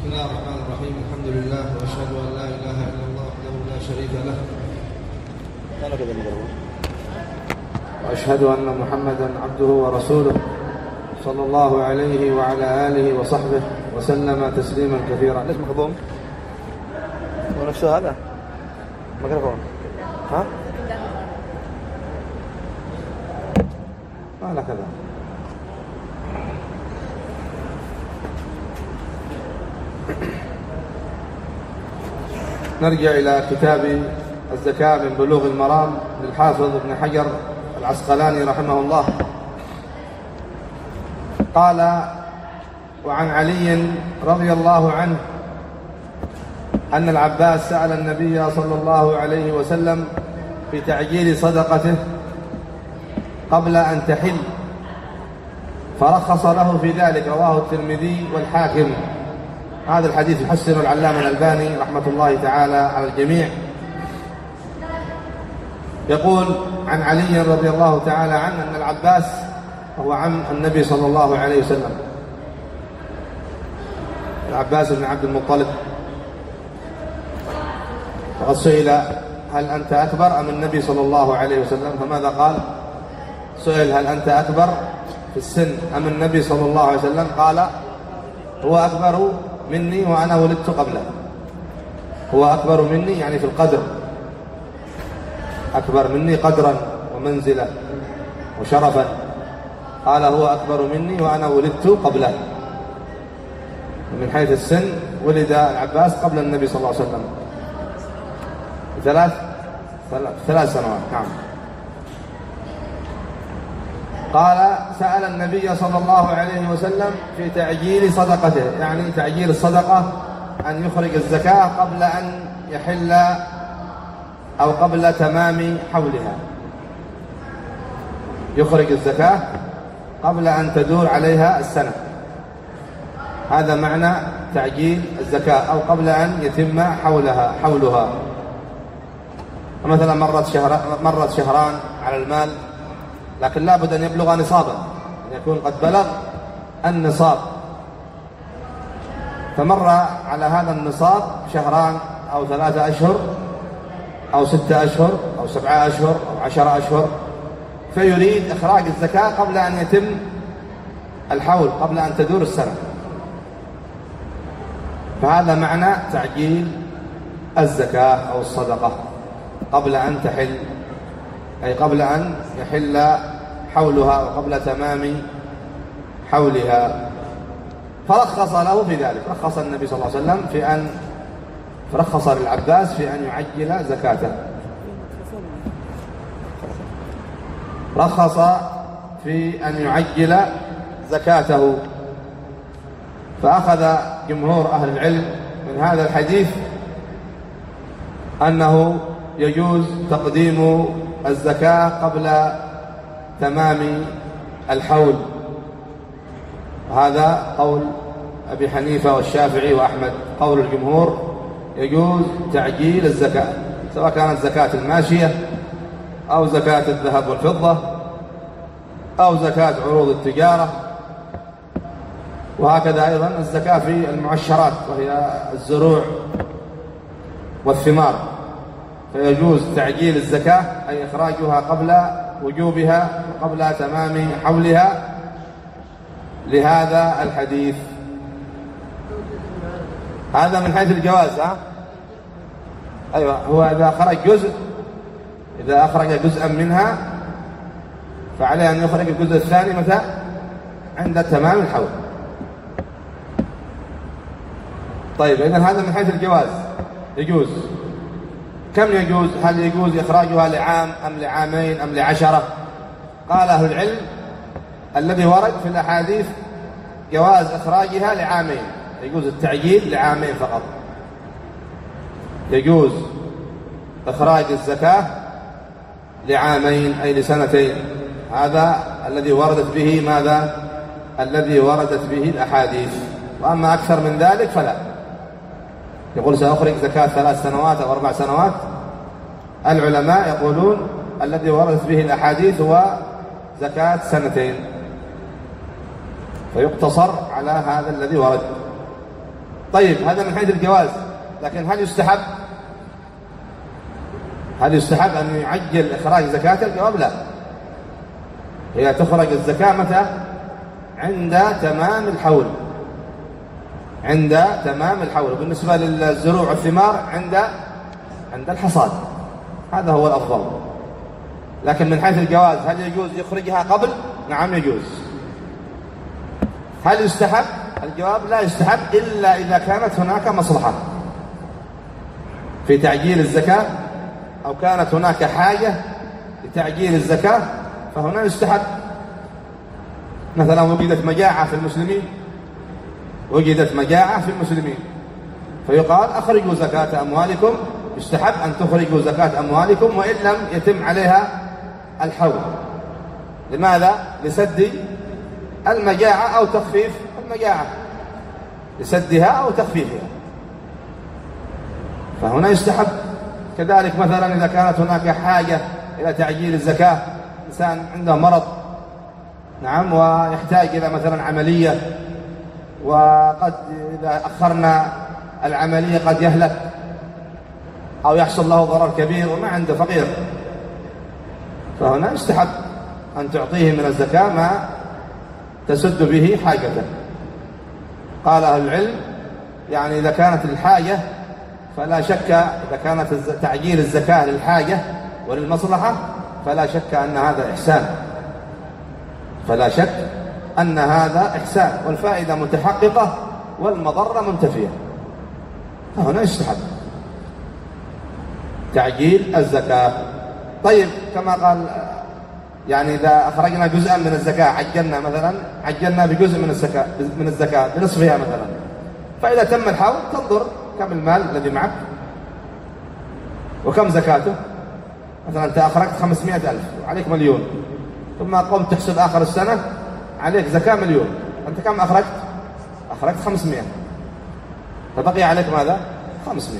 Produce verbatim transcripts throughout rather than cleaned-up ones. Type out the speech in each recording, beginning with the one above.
بسم الله الرحمن الرحيم. الحمد لله وأشهد أن لا إله إلا الله وحده لا شريك له، وأشهد أن محمدا عبده ورسوله صلى الله عليه وعلى آله وصحبه وسلم تسليما كثيرا. ليش مخضوم؟ ونفسه هذا ميكروفون ها؟ قال كذا. نرجع إلى كتاب الزكاة من بلوغ المرام للحافظ ابن حجر العسقلاني رحمه الله. قال: وعن علي رضي الله عنه أن العباس سأل النبي صلى الله عليه وسلم في تعجيل صدقته قبل أن تحل، فرخص له في ذلك. رواه الترمذي والحاكم. هذا الحديث يحسن العلامة الألباني رحمة الله تعالى على الجميع. يقول عن علي رضي الله تعالى عنه أن العباس هو عم النبي صلى الله عليه وسلم، العباس بن عبد المطلب. وقد سئل: هل أنت أكبر أم النبي صلى الله عليه وسلم؟ فماذا قال؟ سئل: هل أنت أكبر في السن أم النبي صلى الله عليه وسلم؟ قال: هو أكبر مني وأنا ولدت قبله. هو أكبر مني يعني في القدر، أكبر مني قدرا ومنزلة وشرفا. قال: هو أكبر مني وأنا ولدت قبله. من حيث السن ولد العباس قبل النبي صلى الله عليه وسلم ثلاث ثلاث سنوات. نعم. قال: سأل النبي صلى الله عليه وسلم في تعجيل صدقته، يعني تعجيل الصدقة أن يخرج الزكاة قبل أن يحل أو قبل تمام حولها. يخرج الزكاة قبل أن تدور عليها السنة، هذا معنى تعجيل الزكاة، أو قبل أن يتم حولها حولها. مثلا مرت شهر مرت شهران على المال، لكن لا بد أن يبلغ نصابا، أن يكون قد بلغ النصاب. فمر على هذا النصاب شهران أو ثلاثة أشهر أو ستة أشهر أو سبعة أشهر أو عشرة أشهر، فيريد إخراج الزكاة قبل أن يتم الحول، قبل أن تدور السنة. فهذا معنى تعجيل الزكاة أو الصدقة قبل أن تحل، أي قبل أن يحل حولها وقبل تمام حولها. فرخص له في ذلك، رخص النبي صلى الله عليه وسلم في أن فرخص للعباس في أن يعجل زكاته، رخص في أن يعجل زكاته. فأخذ جمهور أهل العلم من هذا الحديث أنه يجوز تقديم الزكاة قبل تمام الحول. هذا قول أبي حنيفة والشافعي وأحمد. قول الجمهور يجوز تعجيل الزكاة، سواء كانت زكاة الماشية أو زكاة الذهب والفضة أو زكاة عروض التجارة، وهكذا أيضا الزكاة في المعشرات وهي الزروع والثمار. فيجوز تعجيل الزكاة أي إخراجها قبل وجوبها وقبل تمام حولها لهذا الحديث. هذا من حيث الجواز. ها؟ أيوة، هو إذا خرج جزء إذا أخرج جزءا منها فعليه أن يخرج الجزء الثاني متى؟ عند تمام الحول. طيب، إذن هذا من حيث الجواز، يجوز. كم يجوز؟ هل يجوز إخراجها لعام أم لعامين أم لعشرة؟ قال أهل العلم الذي ورد في الأحاديث جواز إخراجها لعامين، يجوز التعجيل لعامين فقط. يجوز إخراج الزكاة لعامين أي لسنتين، هذا الذي وردت به ماذا؟ الذي وردت به الأحاديث. وأما أكثر من ذلك فلا. يقول سأخرج زكاة ثلاث سنوات أو أربع سنوات، العلماء يقولون الذي وردت به الأحاديث هو زكاة سنتين، فيقتصر على هذا الذي ورد. طيب هذا من حيث الجواز، لكن هل يستحب؟ هل يستحب أن يعجل إخراج زكاة؟ الجواب لا. هي تخرج الزكاة متى؟ عند تمام الحول، عند تمام الحول. وبالنسبة للزروع والثمار عند عند الحصاد، هذا هو الأفضل. لكن من حيث الجواز هل يجوز يخرجها قبل؟ نعم يجوز. هل يستحب؟ الجواب لا يستحب إلا إذا كانت هناك مصلحة في تعجيل الزكاة، أو كانت هناك حاجة لتعجيل الزكاة، فهنا يستحب. مثلا وجدت مجاعة في المسلمين، وجدت مجاعة في المسلمين، فيقال أخرجوا زكاة أموالكم، يستحب أن تخرجوا زكاة أموالكم وإن لم يتم عليها الحول. لماذا؟ لسد المجاعة أو تخفيف المجاعة، لسدها أو تخفيفها، فهنا يستحب. كذلك مثلا إذا كانت هناك حاجة إلى تعجيل الزكاة، إنسان عنده مرض نعم ويحتاج إلى مثلا عملية، وقد إذا أخرنا العملية قد يهلك أو يحصل له ضرر كبير وما عنده فقير، فهنا يستحب أن تعطيه من الزكاة ما تسد به حاجته. قال أهل العلم يعني إذا كانت الحاجة فلا شك، إذا كانت تعجيل الزكاة للحاجة وللمصلحة فلا شك أن هذا إحسان، فلا شك أن هذا إحسان، والفائدة متحققة والمضرة منتفية، فهنا يستحب تعجيل الزكاة. طيب كما قال يعني إذا أخرجنا جزءا من الزكاة عجلنا، مثلا عجلنا بجزء من الزكاة من الزكاة بنصفها مثلا، فإذا تم الحول تنظر كم المال الذي معك وكم زكاته. مثلا أنت أخرجت خمسمائة ألف وعليك مليون، ثم قمت تحسب آخر السنة عليك زكاة مليون، أنت كم أخرجت؟ أخرجت خمسمائة، فبقي عليك ماذا؟ خمسمائة.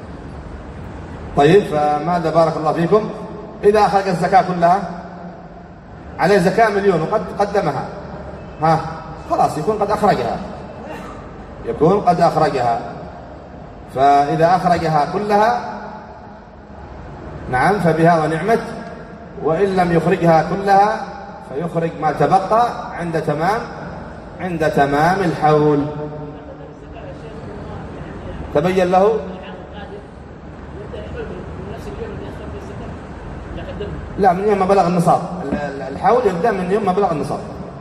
طيب فماذا بارك الله فيكم إذا أخرج الزكاة كلها عليه زكاة مليون وقد قدمها، ها خلاص يكون قد أخرجها، يكون قد أخرجها. فإذا أخرجها كلها نعم فبها ونعمت، وإن لم يخرجها كلها فيخرج ما تبقى عند تمام عند تمام الحول. تبين له لا من يوم ما بلغ النصاب، الحول يبدأ من يوم ما بلغ النصاب،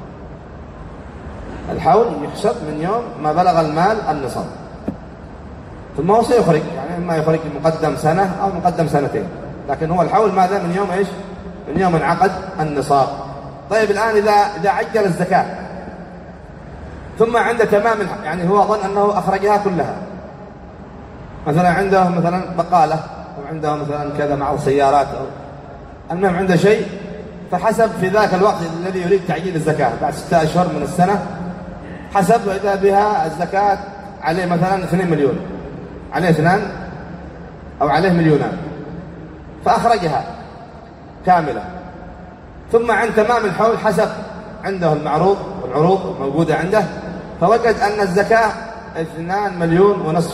الحول يحسب من يوم ما بلغ المال النصاب، ثم هو سيخرج يعني إما يخرج مقدم سنة أو مقدم سنتين، لكن هو الحول ماذا؟ من يوم إيش؟ من يوم انعقد النصاب. طيب الآن إذا إذا عجل الزكاة ثم عند تمام يعني هو ظن أنه أخرجها كلها، مثلا عنده مثلا بقالة أو عنده مثلا كذا معه سيارات أو المهم عنده شيء، فحسب في ذاك الوقت الذي يريد تعجيل الزكاة بعد ستة أشهر من السنة، حسب وإذا بها الزكاة عليه مثلا اثنين مليون، عليه اثنان أو عليه مليونان، فأخرجها كاملة، ثم عند تمام الحول حسب عنده المعروض والعروض موجودة عنده، فوجد أن الزكاة اثنان مليون ونصف،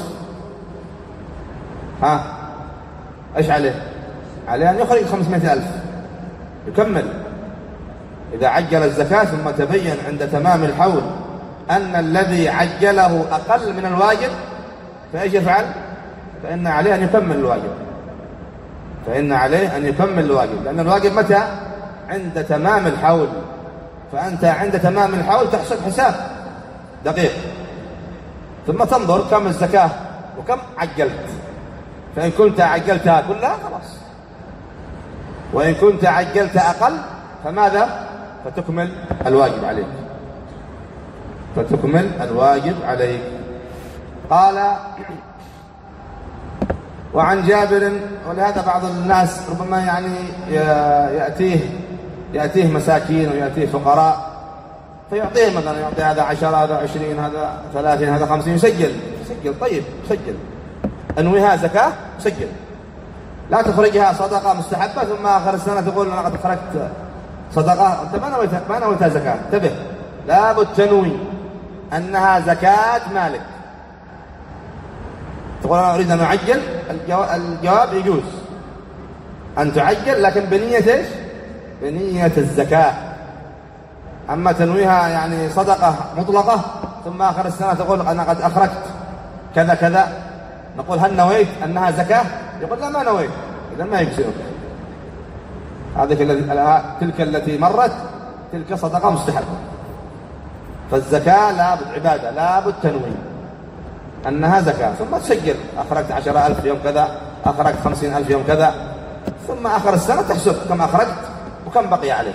ها إيش عليه؟ عليه أن يخرج خمسمائة ألف يكمل. إذا عجل الزكاة ثم تبين عند تمام الحول أن الذي عجله أقل من الواجب، فإيش يفعل؟ فإن عليه أن يكمل الواجب، فإن عليه أن يكمل الواجب، لأن الواجب متى؟ عند تمام الحول، فأنت عند تمام الحول تحسب حساب دقيق، ثم تنظر كم الزكاة وكم عجلت، فإن كنت عجلتها كلها خلاص، وإن كنت عجلت أقل فماذا؟ فتكمل الواجب عليك، فتكمل الواجب عليك. قال وعن جابر، ولهذا بعض الناس ربما يعني يأتيه يأتيه مساكين ويأتيه فقراء فيعطيه مثلا، يعطي هذا عشرة هذا عشرين هذا ثلاثين هذا خمسين، يسجل يسجل طيب سجل أنويها زكاة سجل، لا تخرجها صدقة مستحبة ثم آخر السنة تقول أنا قد خرجت صدقة، أنت ما نويتها ما نويتها زكاة. انتبه، لابد تنوي أنها زكاة مالك، تقول أنا أريد أن أعجل، الجواب يجوز أن تعجل، لكن بنية إيش؟ بنية الزكاة. أما تنويها يعني صدقة مطلقة ثم آخر السنة تقول أنا قد أخرجت كذا كذا، نقول هل نويت أنها زكاة؟ يقول لا ما نويت، إذا ما يجزئك. هذه تلك التي مرت تلك صدقة مستحبة. فالزكاة لابد عبادة، لابد تنوي أنها زكاة، ثم تسجل أخرجت عشرة ألف يوم كذا، أخرجت خمسين ألف يوم كذا، ثم آخر السنة تحسب كم أخرجت وكم بقي عليك،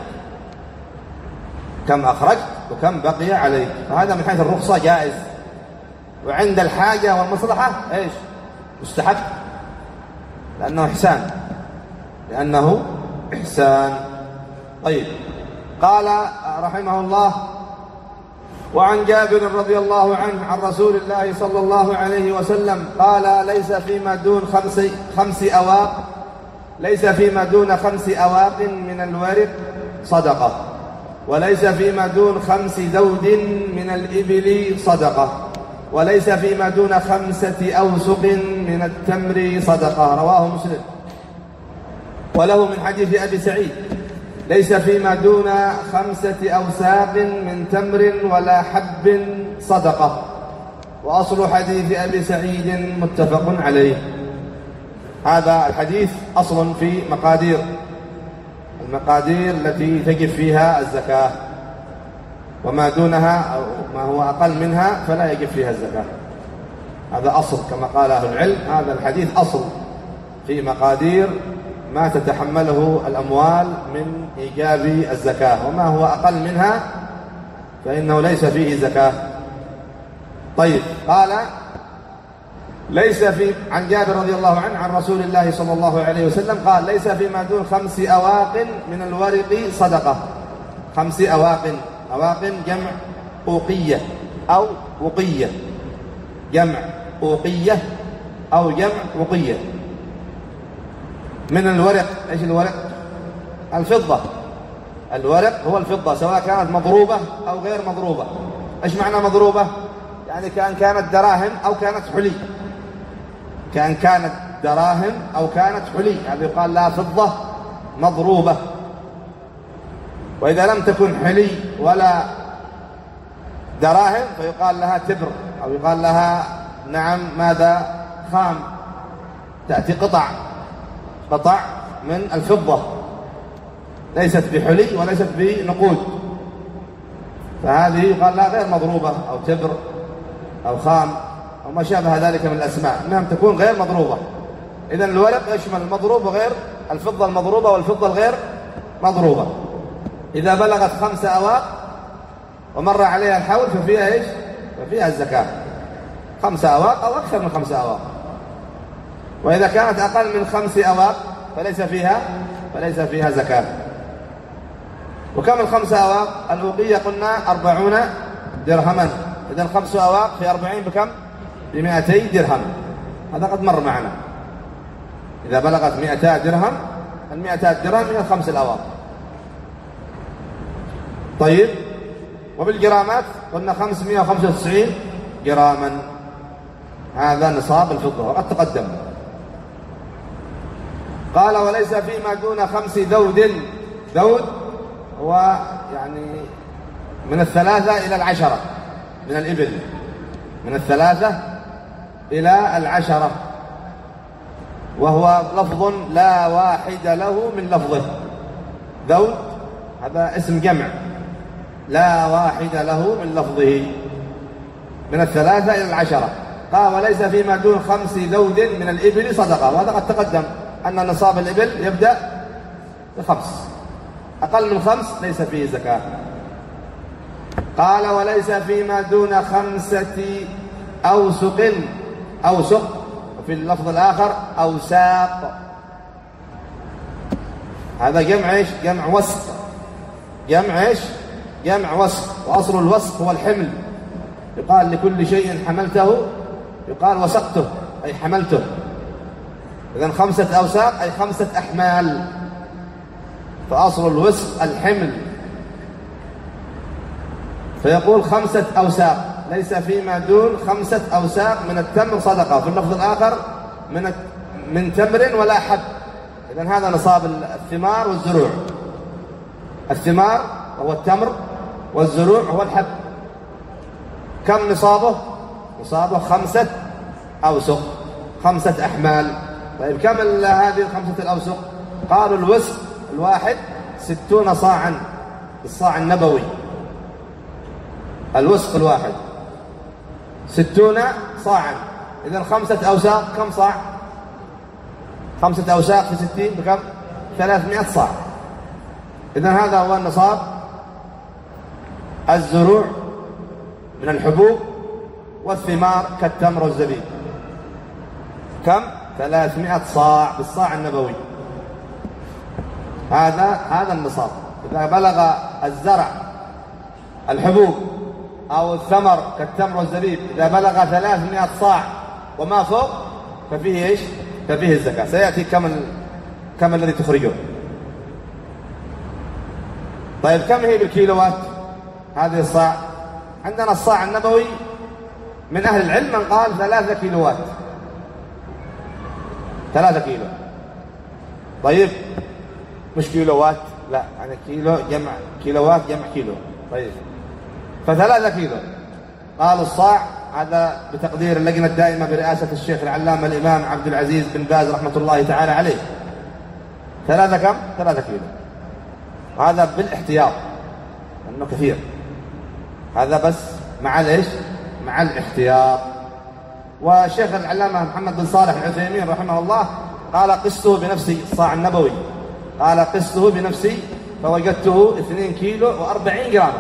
كم أخرجت وكم بقي عليك. فهذا من حيث الرخصة جائز، وعند الحاجة والمصلحة إيش؟ مستحب، لأنه إحسان، لأنه إحسان. طيب، قال رحمه الله: وعن جابر رضي الله عنه عن رسول الله صلى الله عليه وسلم قال: ليس فيما دون خمس خمس أواق ليس فيما دون خمس أواق من الورق صدقة، وليس فيما دون خمس دود من الإبل صدقة، وليس فيما دون خمسة أوسق من التمر صدقة. رواه مسلم. وله من حديث أبي سعيد: ليس فيما دون خمسة أوساق من تمر ولا حب صدقة. وأصل حديث أبي سعيد متفق عليه. هذا الحديث أصل في مقادير المقادير التي تجب فيها الزكاة، وما دونها أو ما هو أقل منها فلا يجب فيها الزكاة. هذا أصل كما قال أهل العلم، هذا الحديث أصل في مقادير ما تتحمله الأموال من إيجاب الزكاة، وما هو أقل منها فإنه ليس فيه زكاة. طيب، قال: ليس في عن جابر رضي الله عنه عن رسول الله صلى الله عليه وسلم قال: ليس فيما دون خمس أواق من الورق صدقة. خمس أواق، أواق جمع أوقية أو وقية، جمع أوقية أو جمع وقية. من الورق، ايش الورق؟ الفضة. الورق هو الفضة، سواء كانت مضروبة أو غير مضروبة. ايش معنى مضروبة؟ يعني كأن كانت دراهم أو كانت حلي، كأن كانت دراهم أو كانت حلي، يعني يقال لها فضة مضروبة. وإذا لم تكن حلي ولا دراهم فيقال لها تبر، أو يقال لها نعم ماذا؟ خام، تأتي قطع قطع من الفضة، ليست بحلي وليست بنقود، فهذه يقال لها غير مضروبة أو تبر أو خام أو ما شابه ذلك من الأسماء، إنها تكون غير مضروبة. إذن الورق يشمل المضروب وغير الفضة المضروبة والفضة الغير مضروبة. إذا بلغت خمس أواق ومر عليها الحول ففيها إيش؟ ففيها الزكاة. خمس أواق أو أكثر من خمس أواق. وإذا كانت أقل من خمس أواق فليس فيها فليس فيها زكاة. وكم الخمس أواق؟ الأوقية قلنا أربعون درهما. إذن خمس أواق في أربعين بكم؟ بمئتي درهم. هذا قد مر معنا. إذا بلغت مئتا درهم، المئتا درهم من الخمس الأواق. طيب، وبالجرامات قلنا خمسمائة وخمسة وتسعين جراما، هذا نصاب الفضة وقد تقدم. قال: وليس فيما دون خمس دود. دود هو يعني من الثلاثة إلى العشرة من الإبل، من الثلاثة إلى العشرة، وهو لفظ لا واحد له من لفظه. دود هذا اسم جمع لا واحد له من لفظه، من الثلاثة إلى العشرة. قال: وليس فيما دون خمس دود من الإبل صدقة. وهذا قد تقدم أن نصاب الإبل يبدأ بخمس، أقل من خمس ليس فيه زكاة. قال: وليس فيما دون خمسة أوسق. أوسق وفي اللفظ الآخر أوساق. هذا جمع إيش؟ جمع وسق. جمع إيش؟ جمع وسق. وأصل الوسق هو الحمل. يقال لكل شيء حملته يقال وسقته، أي حملته. إذن خمسة أوساق أي خمسة أحمال، فأصل الوسق الحمل. فيقول خمسة أوساق ليس فيما دون خمسة أوساق من التمر صدقة، في اللفظ الآخر من من تمر ولا حب. إذن هذا نصاب الثمار والزروع. الثمار هو التمر والزروع هو الحب. كم نصابه؟ نصابه خمسة أوسق، خمسة أحمال. طيب كم هذه الخمسة الأوسق؟ قالوا الوسق الواحد ستون صاعا، الصاع النبوي. الوسق الواحد ستون صاعا. إذن خمسة أوساق كم صاع؟ خمسة أوساق في ستين بكم؟ ثلاثمائة صاع. إذن هذا هو النصاب الزروع من الحبوب والثمار كالتمر والزبيب. كم؟ ثلاثمائة صاع بالصاع النبوي. هذا هذا النصاب. إذا بلغ الزرع الحبوب أو الثمر كالتمر والزبيب إذا بلغ ثلاثمائة صاع وما فوق ففيه إيش؟ ففيه الزكاة. سيأتي كم ال... كم الذي تخرجه. طيب كم هي بالكيلوات هذه الصاع؟ عندنا الصاع النبوي من أهل العلم من قال ثلاثة كيلوات، ثلاثة كيلو. طيب مش كيلوات، لا يعني كيلو جمع كيلوات جمع كيلو. طيب فثلاثة كيلو. قالوا الصاع هذا بتقدير اللجنة الدائمة برئاسة الشيخ العلامة الإمام عبد العزيز بن باز رحمة الله تعالى عليه. ثلاثة كم؟ ثلاثة كيلو. هذا بالاحتياط لأنه كثير. هذا بس مع ليش؟ مع الاحتياط. والشيخ العلامة محمد بن صالح العثيمين رحمه الله قال قسته بنفسي الصاع النبوي، قال قسته بنفسي فوجدته اثنين كيلو وأربعين جرام.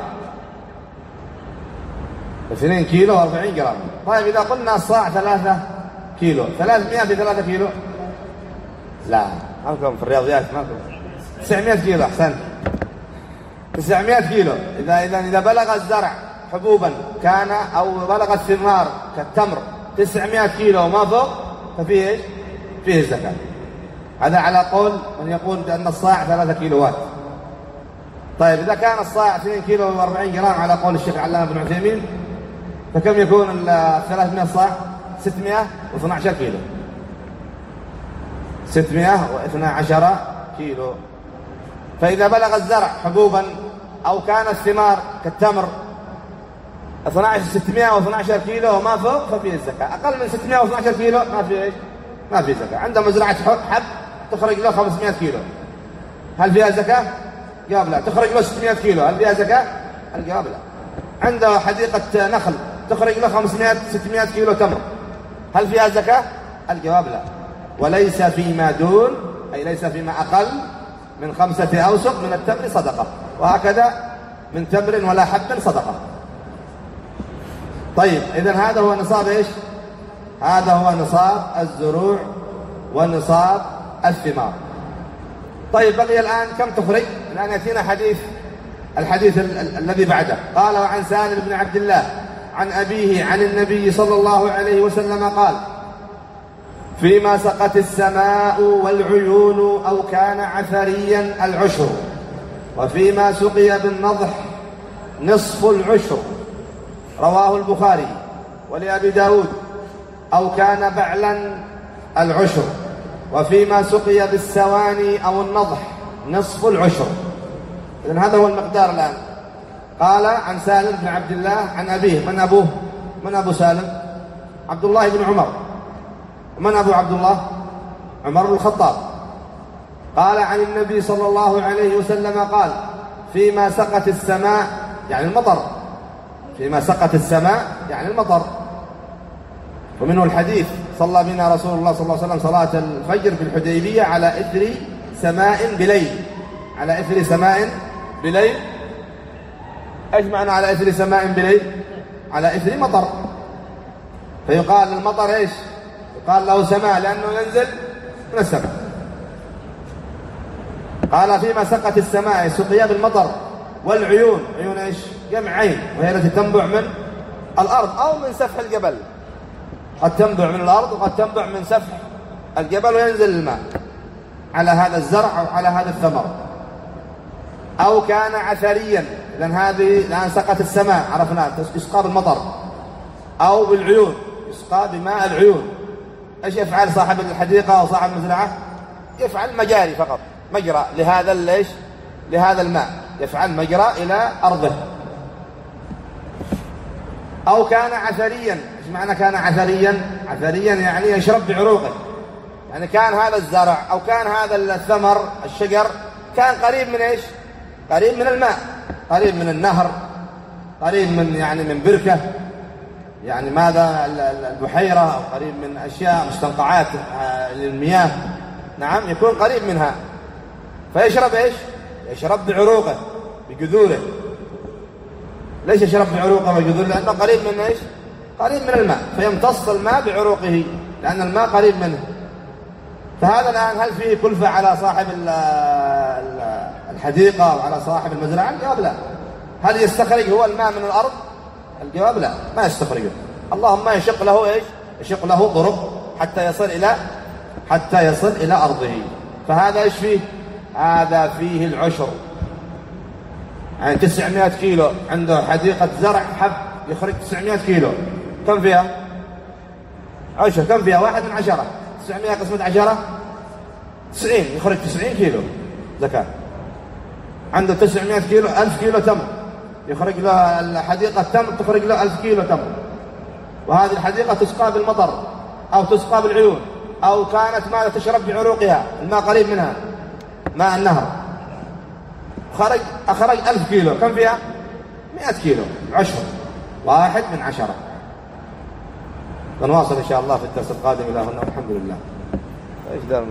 اثنين كيلو وأربعين جرام. طيب إذا قلنا الصاع ثلاثة كيلو، ثلاثمائة في ثلاثة كيلو؟ لا مالكم في الرياضيات مالكم. تسعمائة كيلو. أحسن. تسعمائة كيلو. إذا إذا إذا بلغ الزرع حبوبا كان أو بلغ الثمار كالتمر تسعمائة كيلو وما فوق ففيه إيش؟ فيه الزكاة. هذا على قول من يقول بأن الصاع ثلاثة كيلوات. طيب إذا كان الصاع اثنين كيلو وأربعين جرام على قول الشيخ علامة بن عثيمين فكم يكون الثلاثمائة صاع؟ ستمائة واثني عشر كيلو. ستمائة واثني عشر كيلو. فإذا بلغ الزرع حبوبا أو كان الثمار كالتمر ستمائة واثني عشر كيلو وما فوق ففيه الزكاة. أقل من ستمائة واثني عشر كيلو ما فيه إيش؟ ما فيه زكاة. عنده مزرعة حب تخرج له خمسمائة كيلو، هل فيها زكاة؟ جواب لا. تخرج له ستمائة كيلو، هل فيها زكاة؟ الجواب لا. عنده حديقة نخل تخرج له خمسمائة ستمائة كيلو تمر، هل فيها زكاة؟ الجواب لا. وليس فيما دون أي ليس فيما أقل من خمسة أوسق من التمر صدقة، وهكذا من تمر ولا حب صدقة. طيب إذن هذا هو نصاب إيش؟ هذا هو نصاب الزروع ونصاب الثمار. طيب بقي الآن كم تخرج؟ الآن يأتينا حديث الحديث ال ال الذي بعده. قال عن سالم بن عبد الله عن أبيه عن النبي صلى الله عليه وسلم قال فيما سقت السماء والعيون أو كان عثريا العشر، وفيما سقي بالنضح نصف العشر. رواه البخاري. ولأبي داود أو كان بعلا العشر، وفيما سقي بالسواني أو النضح نصف العشر. إذن هذا هو المقدار الآن. قال عن سالم بن عبد الله عن أبيه. من أبوه؟ من أبو سالم؟ عبد الله بن عمر. من أبو عبد الله؟ عمر بن الخطاب. قال عن النبي صلى الله عليه وسلم قال فيما سقت السماء يعني المطر، فيما سقت السماء يعني المطر. ومنه الحديث صلى بنا رسول الله صلى الله عليه وسلم صلاة الفجر في الحديبية على إثر سماء بليل. على إثر سماء بليل. ايش معنى على إثر سماء بليل؟ على إثر مطر. فيقال للمطر ايش؟ يقال له سماء لأنه ينزل من السماء. قال فيما سقت السماء سقيا بالمطر. والعيون، عيون ايش؟ جمع عين، وهي التي تنبع من الأرض أو من سفح الجبل. قد تنبع من الأرض وقد تنبع من سفح الجبل وينزل الماء على هذا الزرع أو على هذا الثمر. أو كان عثريا، لأن هذه الآن سقت السماء عرفنا يسقى بالمطر. أو بالعيون، يسقى بماء العيون. إيش يفعل صاحب الحديقة أو صاحب المزرعة؟ يفعل مجاري فقط، مجرى لهذا ليش؟ لهذا الماء، يفعل مجرى إلى أرضه. أو كان عثريا. إيش معنى كان عثريا؟ عثريا يعني يشرب بعروقه، يعني كان هذا الزرع أو كان هذا الثمر الشجر كان قريب من إيش؟ قريب من الماء، قريب من النهر، قريب من يعني من بركة، يعني ماذا البحيرة، أو قريب من أشياء مستنقعات للمياه، نعم يكون قريب منها، فيشرب إيش؟ يشرب بعروقه بجذوره. ليش يشرب بعروقه وجذوره؟ لأنه قريب من إيش؟ قريب من الماء، فيمتص الماء بعروقه لأن الماء قريب منه. فهذا الآن هل فيه كلفة على صاحب الحديقة أو على صاحب المزرعة؟ الجواب لا. هل يستخرج هو الماء من الأرض؟ الجواب لا، ما يستخرجه، اللهم يشق له إيش؟ يشق له طرق حتى يصل إلى حتى يصل إلى أرضه. فهذا إيش فيه؟ هذا فيه العشر، يعني تسعمائة كيلو، عنده حديقة زرع حب يخرج تسعمائة كيلو، كم فيها؟ عشر، كم فيها؟ واحد من عشرة، تسعمائة قسمة عشرة تسعين، يخرج تسعين كيلو زكاة. عنده تسعمائة كيلو، ألف كيلو تمر، يخرج له الحديقة تمر تخرج له ألف كيلو تمر. وهذه الحديقة تسقى بالمطر أو تسقى بالعيون، أو كانت ماذا تشرب بعروقها، الماء قريب منها ماء النهر، خرج أخرج ألف كيلو، كم فيها؟ مئة كيلو، عشر، واحد من عشرة. نواصل إن شاء الله في الدرس القادم. إلى هنا والحمد لله.